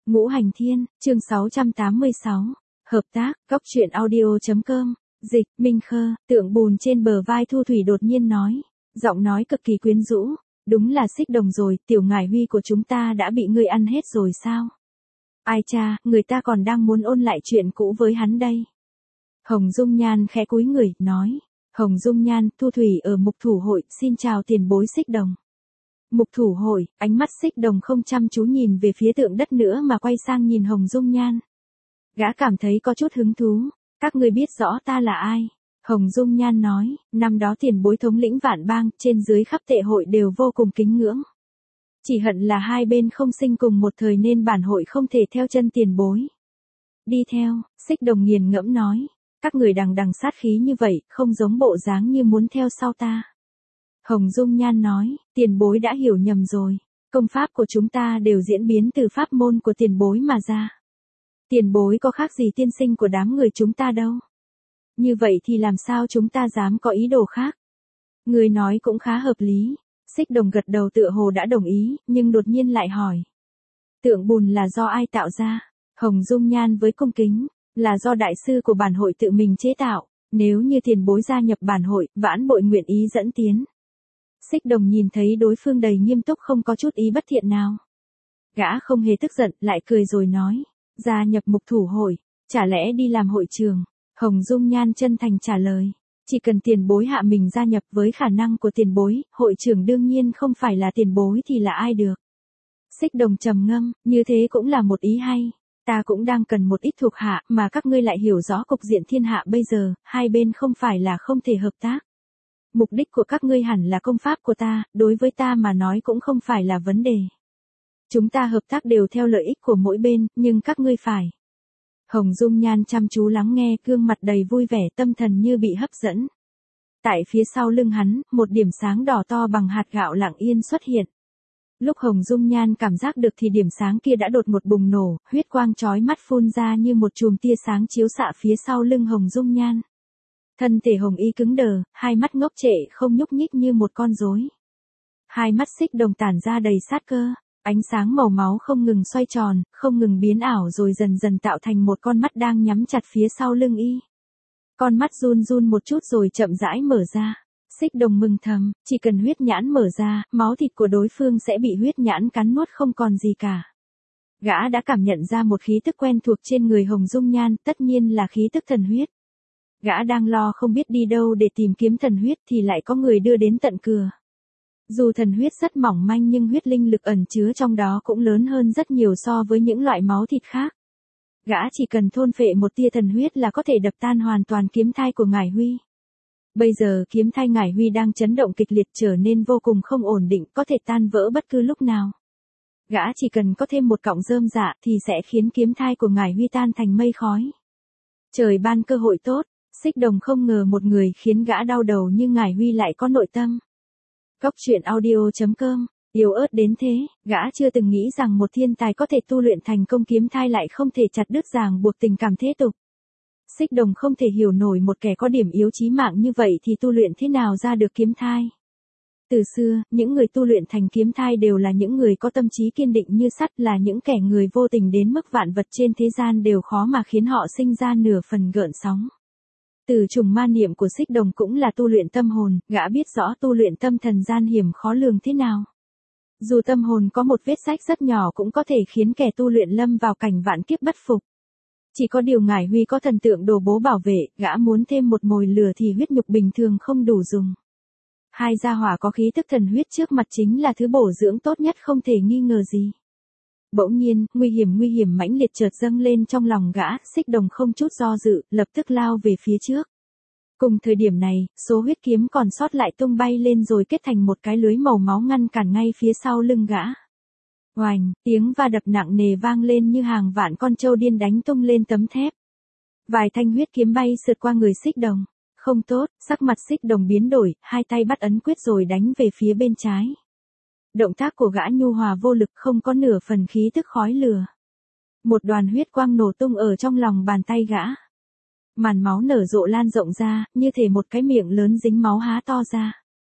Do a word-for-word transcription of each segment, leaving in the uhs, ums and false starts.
Ngũ Hành Thiên, chương sáu trăm tám mươi sáu. Hợp tác, Góc Truyện Audio.com. Dịch, Minh Khơ, tượng bùn trên bờ vai Thu Thủy đột nhiên nói. Giọng nói cực kỳ quyến rũ. Đúng là Xích Đồng rồi, tiểu ngải huy của chúng ta đã bị ngươi ăn hết rồi sao? Ai cha, người ta còn đang muốn ôn lại chuyện cũ với hắn đây. Hồng Dung Nhan khẽ cúi người, nói. Hồng Dung Nhan, Thu Thủy ở Mục Thủ Hội, xin chào tiền bối Xích Đồng. Mục Thủ Hội, ánh mắt Xích Đồng không chăm chú nhìn về phía tượng đất nữa mà quay sang nhìn Hồng Dung Nhan. Gã cảm thấy có chút hứng thú. Các ngươi biết rõ ta là ai? Hồng Dung Nhan nói, năm đó tiền bối thống lĩnh vạn bang, trên dưới khắp tệ hội đều vô cùng kính ngưỡng. Chỉ hận là hai bên không sinh cùng một thời nên bản hội không thể theo chân tiền bối. Đi theo, Xích Đồng nghiền ngẫm nói, các người đằng đằng sát khí như vậy, không giống bộ dáng như muốn theo sau ta. Hồng Dung Nhan nói, tiền bối đã hiểu nhầm rồi, công pháp của chúng ta đều diễn biến từ pháp môn của tiền bối mà ra. Tiền bối có khác gì tiên sinh của đám người chúng ta đâu. Như vậy thì làm sao chúng ta dám có ý đồ khác? Người nói cũng khá hợp lý. Xích Đồng gật đầu tựa hồ đã đồng ý, nhưng đột nhiên lại hỏi. Tượng bùn là do ai tạo ra? Hồng Dung Nhan với cung kính, là do đại sư của bản hội tự mình chế tạo, nếu như tiền bối gia nhập bản hội, vãn bội nguyện ý dẫn tiến. Xích Đồng nhìn thấy đối phương đầy nghiêm túc không có chút ý bất thiện nào. Gã không hề tức giận, lại cười rồi nói, gia nhập Mục Thủ Hội, chả lẽ đi làm hội trường? Hồng Dung Nhan chân thành trả lời, chỉ cần tiền bối hạ mình gia nhập với khả năng của tiền bối, hội trưởng đương nhiên không phải là tiền bối thì là ai được. Xích Đồng trầm ngâm, như thế cũng là một ý hay. Ta cũng đang cần một ít thuộc hạ mà các ngươi lại hiểu rõ cục diện thiên hạ bây giờ, hai bên không phải là không thể hợp tác. Mục đích của các ngươi hẳn là công pháp của ta, đối với ta mà nói cũng không phải là vấn đề. Chúng ta hợp tác đều theo lợi ích của mỗi bên, nhưng các ngươi phải. Hồng Dung Nhan chăm chú lắng nghe, gương mặt đầy vui vẻ, tâm thần như bị hấp dẫn. Tại phía sau lưng hắn, một điểm sáng đỏ to bằng hạt gạo lặng yên xuất hiện. Lúc Hồng Dung Nhan cảm giác được thì điểm sáng kia đã đột ngột bùng nổ, huyết quang chói mắt phun ra như một chùm tia sáng chiếu xạ phía sau lưng Hồng Dung Nhan. Thân thể Hồng Y cứng đờ, hai mắt ngốc trệ không nhúc nhích như một con rối. Hai mắt Xích Đồng tản ra đầy sát cơ, ánh sáng màu máu không ngừng xoay tròn, không ngừng biến ảo rồi dần dần tạo thành một con mắt đang nhắm chặt phía sau lưng y. Con mắt run run một chút rồi chậm rãi mở ra. Xích Đồng mừng thầm, chỉ cần huyết nhãn mở ra, máu thịt của đối phương sẽ bị huyết nhãn cắn nuốt không còn gì cả. Gã đã cảm nhận ra một khí tức quen thuộc trên người Hồng Dung Nhan, tất nhiên là khí tức thần huyết. Gã đang lo không biết đi đâu để tìm kiếm thần huyết thì lại có người đưa đến tận cửa. Dù thần huyết rất mỏng manh nhưng huyết linh lực ẩn chứa trong đó cũng lớn hơn rất nhiều so với những loại máu thịt khác. Gã chỉ cần thôn phệ một tia thần huyết là có thể đập tan hoàn toàn kiếm thai của Ngải Huy. Bây giờ kiếm thai Ngải Huy đang chấn động kịch liệt trở nên vô cùng không ổn định, có thể tan vỡ bất cứ lúc nào. Gã chỉ cần có thêm một cọng rơm rạ thì sẽ khiến kiếm thai của Ngải Huy tan thành mây khói. Trời ban cơ hội tốt, Xích Đồng không ngờ một người khiến gã đau đầu như Ngải Huy lại có nội tâm. Góc Truyện Audio.com, yếu ớt đến thế, gã chưa từng nghĩ rằng một thiên tài có thể tu luyện thành công kiếm thai lại không thể chặt đứt ràng buộc tình cảm thế tục. Xích Đồng không thể hiểu nổi một kẻ có điểm yếu chí mạng như vậy thì tu luyện thế nào ra được kiếm thai. Từ xưa, những người tu luyện thành kiếm thai đều là những người có tâm trí kiên định như sắt, là những kẻ người vô tình đến mức vạn vật trên thế gian đều khó mà khiến họ sinh ra nửa phần gợn sóng. Từ trùng ma niệm của Xích Đồng cũng là tu luyện tâm hồn, gã biết rõ tu luyện tâm thần gian hiểm khó lường thế nào. Dù tâm hồn có một vết rách rất nhỏ cũng có thể khiến kẻ tu luyện lâm vào cảnh vạn kiếp bất phục. Chỉ có điều Ngải Huy có thần tượng đồ bố bảo vệ, gã muốn thêm một mồi lửa thì huyết nhục bình thường không đủ dùng. Hai gia hỏa có khí tức thần huyết trước mặt chính là thứ bổ dưỡng tốt nhất không thể nghi ngờ gì. Bỗng nhiên, nguy hiểm nguy hiểm mãnh liệt chợt dâng lên trong lòng gã, Xích Đồng không chút do dự, lập tức lao về phía trước. Cùng thời điểm này, số huyết kiếm còn sót lại tung bay lên rồi kết thành một cái lưới màu máu ngăn cản ngay phía sau lưng gã. Oành, tiếng va đập nặng nề vang lên như hàng vạn con trâu điên đánh tung lên tấm thép. Vài thanh huyết kiếm bay sượt qua người Xích Đồng. Không tốt, sắc mặt Xích Đồng biến đổi, hai tay bắt ấn quyết rồi đánh về phía bên trái. Động tác của gã nhu hòa vô lực, không có nửa phần khí tức khói lửa. Một đoàn huyết quang nổ tung ở trong lòng bàn tay gã. Màn máu nở rộ lan rộng ra, như thể một cái miệng lớn dính máu há to ra.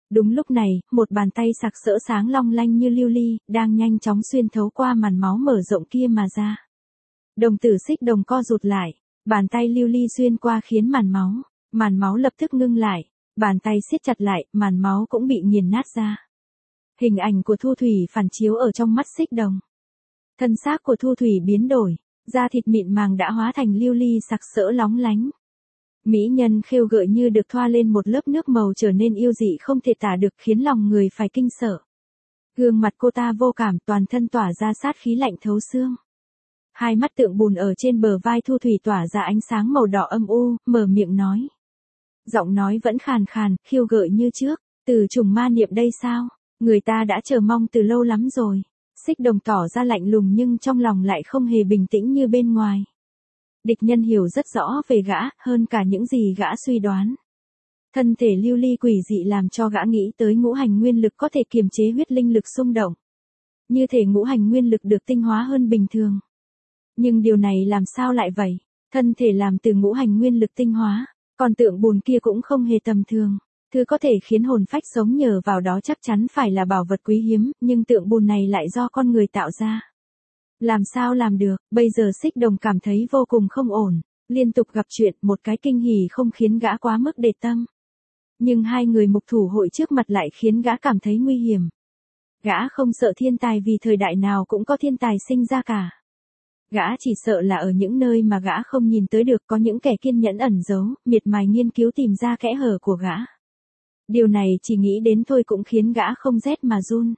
Đúng lúc này, một bàn tay sặc sỡ sáng long lanh như lưu ly, đang nhanh chóng xuyên thấu qua màn máu mở rộng kia mà ra. Đồng tử Xích Đồng co rụt lại, bàn tay lưu ly xuyên qua khiến màn máu, màn máu lập tức ngưng lại, bàn tay siết chặt lại, màn máu cũng bị nghiền nát ra. Hình ảnh của Thu Thủy phản chiếu ở trong mắt Xích Đồng. Thân xác của Thu Thủy biến đổi, da thịt mịn màng đã hóa thành lưu ly sặc sỡ lóng lánh. Mỹ nhân khêu gợi như được thoa lên một lớp nước màu trở nên yêu dị không thể tả được khiến lòng người phải kinh sợ. Gương mặt cô ta vô cảm, toàn thân tỏa ra sát khí lạnh thấu xương. Hai mắt tượng bùn ở trên bờ vai Thu Thủy tỏa ra ánh sáng màu đỏ âm u, mở miệng nói. Giọng nói vẫn khàn khàn, khiêu gợi như trước, từ trùng ma niệm đây sao? Người ta đã chờ mong từ lâu lắm rồi. Xích Đồng tỏ ra lạnh lùng nhưng trong lòng lại không hề bình tĩnh như bên ngoài. Địch nhân hiểu rất rõ về gã, hơn cả những gì gã suy đoán. Thân thể lưu ly quỷ dị làm cho gã nghĩ tới ngũ hành nguyên lực có thể kiềm chế huyết linh lực xung động. Như thể ngũ hành nguyên lực được tinh hóa hơn bình thường. Nhưng điều này làm sao lại vậy? Thân thể làm từ ngũ hành nguyên lực tinh hóa, còn tượng bùn kia cũng không hề tầm thường. Thứ có thể khiến hồn phách sống nhờ vào đó chắc chắn phải là bảo vật quý hiếm, nhưng tượng bùn này lại do con người tạo ra. Làm sao làm được, bây giờ Xích Đồng cảm thấy vô cùng không ổn, liên tục gặp chuyện, một cái kinh hỉ không khiến gã quá mức để tâm. Nhưng hai người mục thủ hội trước mặt lại khiến gã cảm thấy nguy hiểm. Gã không sợ thiên tài vì thời đại nào cũng có thiên tài sinh ra cả. Gã chỉ sợ là ở những nơi mà gã không nhìn tới được có những kẻ kiên nhẫn ẩn giấu, miệt mài nghiên cứu tìm ra kẽ hở của gã. Điều này chỉ nghĩ đến thôi cũng khiến gã không rét mà run.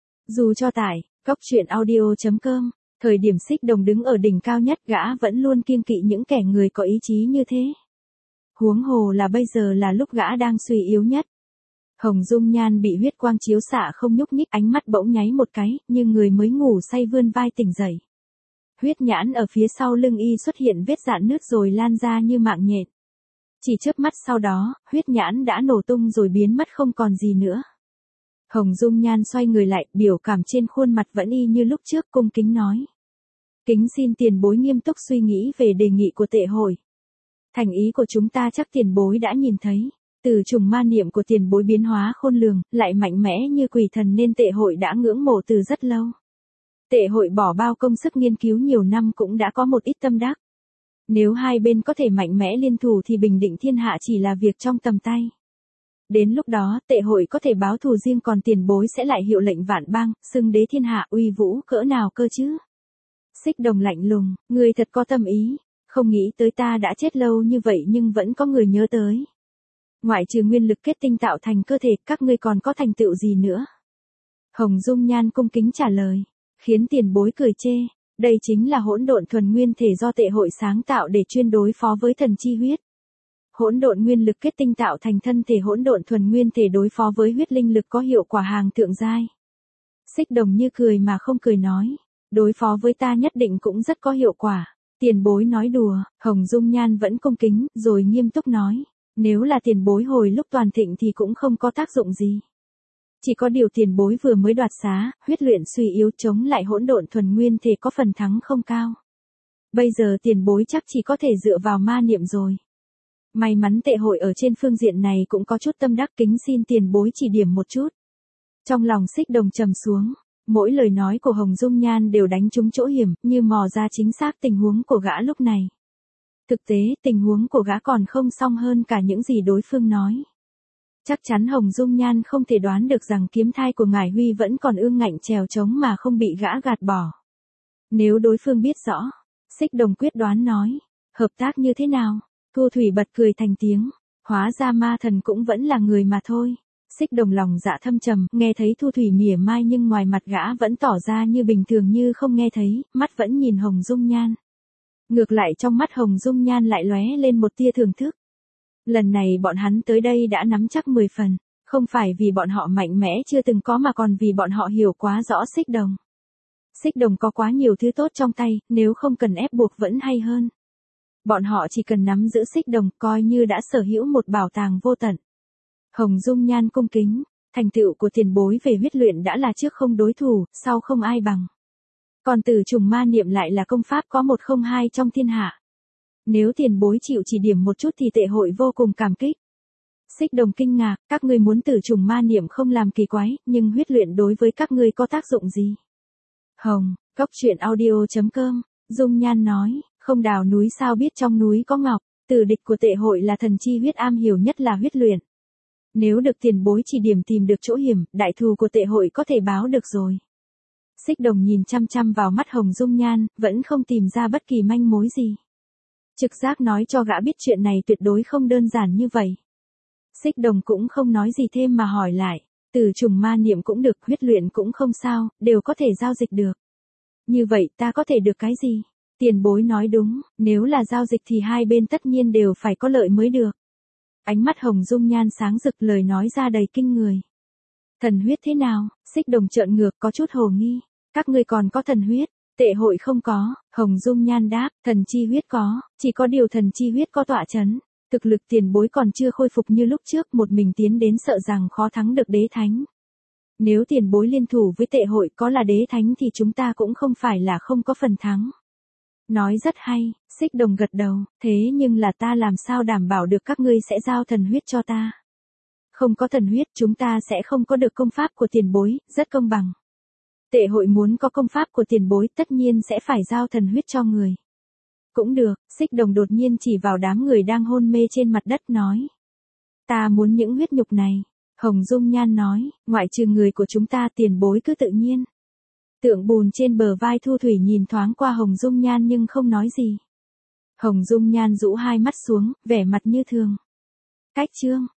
Dù cho tải, cóc truyện audio chấm com, thời điểm Xích Đồng đứng ở đỉnh cao nhất gã vẫn luôn kiêng kỵ những kẻ người có ý chí như thế. Huống hồ là bây giờ là lúc gã đang suy yếu nhất. Hồng Dung Nhan bị huyết quang chiếu xạ không nhúc nhích, ánh mắt bỗng nháy một cái, như người mới ngủ say vươn vai tỉnh dậy. Huyết nhãn ở phía sau lưng y xuất hiện vết rạn nứt rồi lan ra như mạng nhện. Chỉ chớp mắt sau đó, huyết nhãn đã nổ tung rồi biến mất không còn gì nữa. Hồng Dung Nhan xoay người lại, biểu cảm trên khuôn mặt vẫn y như lúc trước, cung kính nói. Kính xin tiền bối nghiêm túc suy nghĩ về đề nghị của tệ hội. Thành ý của chúng ta chắc tiền bối đã nhìn thấy. Từ trùng ma niệm của tiền bối biến hóa khôn lường, lại mạnh mẽ như quỷ thần nên tệ hội đã ngưỡng mộ từ rất lâu. Tệ hội bỏ bao công sức nghiên cứu nhiều năm cũng đã có một ít tâm đắc. Nếu hai bên có thể mạnh mẽ liên thủ thì bình định thiên hạ chỉ là việc trong tầm tay. Đến lúc đó, tệ hội có thể báo thù riêng còn tiền bối sẽ lại hiệu lệnh vạn bang, xưng đế thiên hạ uy vũ cỡ nào cơ chứ. Xích Đồng lạnh lùng, người thật có tâm ý, không nghĩ tới ta đã chết lâu như vậy nhưng vẫn có người nhớ tới. Ngoại trừ nguyên lực kết tinh tạo thành cơ thể, các ngươi còn có thành tựu gì nữa? Hồng Dung Nhan cung kính trả lời, khiến tiền bối cười chê. Đây chính là hỗn độn thuần nguyên thể do tệ hội sáng tạo để chuyên đối phó với thần chi huyết. Hỗn độn nguyên lực kết tinh tạo thành thân thể hỗn độn thuần nguyên thể đối phó với huyết linh lực có hiệu quả hàng thượng giai. Xích Đồng như cười mà không cười nói, đối phó với ta nhất định cũng rất có hiệu quả. Tiền bối nói đùa, Hồng Dung Nhan vẫn cung kính, rồi nghiêm túc nói, nếu là tiền bối hồi lúc toàn thịnh thì cũng không có tác dụng gì. Chỉ có điều tiền bối vừa mới đoạt xá, huyết luyện suy yếu chống lại hỗn độn thuần nguyên thể có phần thắng không cao. Bây giờ tiền bối chắc chỉ có thể dựa vào ma niệm rồi. May mắn tệ hội ở trên phương diện này cũng có chút tâm đắc, kính xin tiền bối chỉ điểm một chút. Trong lòng Xích Đồng trầm xuống, mỗi lời nói của Hồng Dung Nhan đều đánh trúng chỗ hiểm, như mò ra chính xác tình huống của gã lúc này. Thực tế, tình huống của gã còn không xong hơn cả những gì đối phương nói. Chắc chắn Hồng Dung Nhan không thể đoán được rằng kiếm thai của Ngải Huy vẫn còn ương ngạnh trèo trống mà không bị gã gạt bỏ. Nếu đối phương biết rõ, Xích Đồng quyết đoán nói, hợp tác như thế nào? Thu Thủy bật cười thành tiếng, hóa ra ma thần cũng vẫn là người mà thôi. Xích Đồng lòng dạ thâm trầm, nghe thấy Thu Thủy mỉa mai nhưng ngoài mặt gã vẫn tỏ ra như bình thường như không nghe thấy, mắt vẫn nhìn Hồng Dung Nhan. Ngược lại trong mắt Hồng Dung Nhan lại lóe lên một tia thưởng thức. Lần này bọn hắn tới đây đã nắm chắc mười phần, không phải vì bọn họ mạnh mẽ chưa từng có mà còn vì bọn họ hiểu quá rõ Xích Đồng. Xích Đồng có quá nhiều thứ tốt trong tay, nếu không cần ép buộc vẫn hay hơn. Bọn họ chỉ cần nắm giữ Xích Đồng coi như đã sở hữu một bảo tàng vô tận. Hồng Dung Nhan cung kính, thành tựu của tiền bối về huyết luyện đã là trước không đối thủ, sau không ai bằng. Còn từ trùng ma niệm lại là công pháp có một không hai trong thiên hạ. Nếu tiền bối chịu chỉ điểm một chút thì tệ hội vô cùng cảm kích. Xích Đồng kinh ngạc, các ngươi muốn tử trùng ma niệm không làm kỳ quái, nhưng huyết luyện đối với các ngươi có tác dụng gì? Hồng, Cốc Truyện Audio chấm com, Dung Nhan nói, không đào núi sao biết trong núi có ngọc, tử địch của tệ hội là thần chi huyết am hiểu nhất là huyết luyện. Nếu được tiền bối chỉ điểm tìm được chỗ hiểm, đại thù của tệ hội có thể báo được rồi. Xích Đồng nhìn chăm chăm vào mắt Hồng Dung Nhan, vẫn không tìm ra bất kỳ manh mối gì. Trực giác nói cho gã biết chuyện này tuyệt đối không đơn giản như vậy. Xích Đồng cũng không nói gì thêm mà hỏi lại, tử trùng ma niệm cũng được, huyết luyện cũng không sao, đều có thể giao dịch được. Như vậy ta có thể được cái gì? Tiền bối nói đúng, nếu là giao dịch thì hai bên tất nhiên đều phải có lợi mới được. Ánh mắt Hồng Dung Nhan sáng rực, lời nói ra đầy kinh người. Thần huyết thế nào? Xích Đồng trợn ngược có chút hồ nghi. Các ngươi còn có thần huyết, tệ hội không có. Hồng Dung Nhan đáp, thần chi huyết có, chỉ có điều thần chi huyết có tọa chấn. Thực lực tiền bối còn chưa khôi phục như lúc trước, một mình tiến đến sợ rằng khó thắng được đế thánh. Nếu tiền bối liên thủ với tệ hội có là đế thánh thì chúng ta cũng không phải là không có phần thắng. Nói rất hay, Xích Đồng gật đầu, thế nhưng là ta làm sao đảm bảo được các ngươi sẽ giao thần huyết cho ta? Không có thần huyết chúng ta sẽ không có được công pháp của tiền bối, rất công bằng. Tệ hội muốn có công pháp của tiền bối tất nhiên sẽ phải giao thần huyết cho người. Cũng được, Xích Đồng đột nhiên chỉ vào đám người đang hôn mê trên mặt đất nói. Ta muốn những huyết nhục này. Hồng Dung Nhan nói, ngoại trừ người của chúng ta tiền bối cứ tự nhiên. Tượng bùn trên bờ vai Thu Thủy nhìn thoáng qua Hồng Dung Nhan nhưng không nói gì. Hồng Dung Nhan rũ hai mắt xuống, vẻ mặt như thường. Cách chương.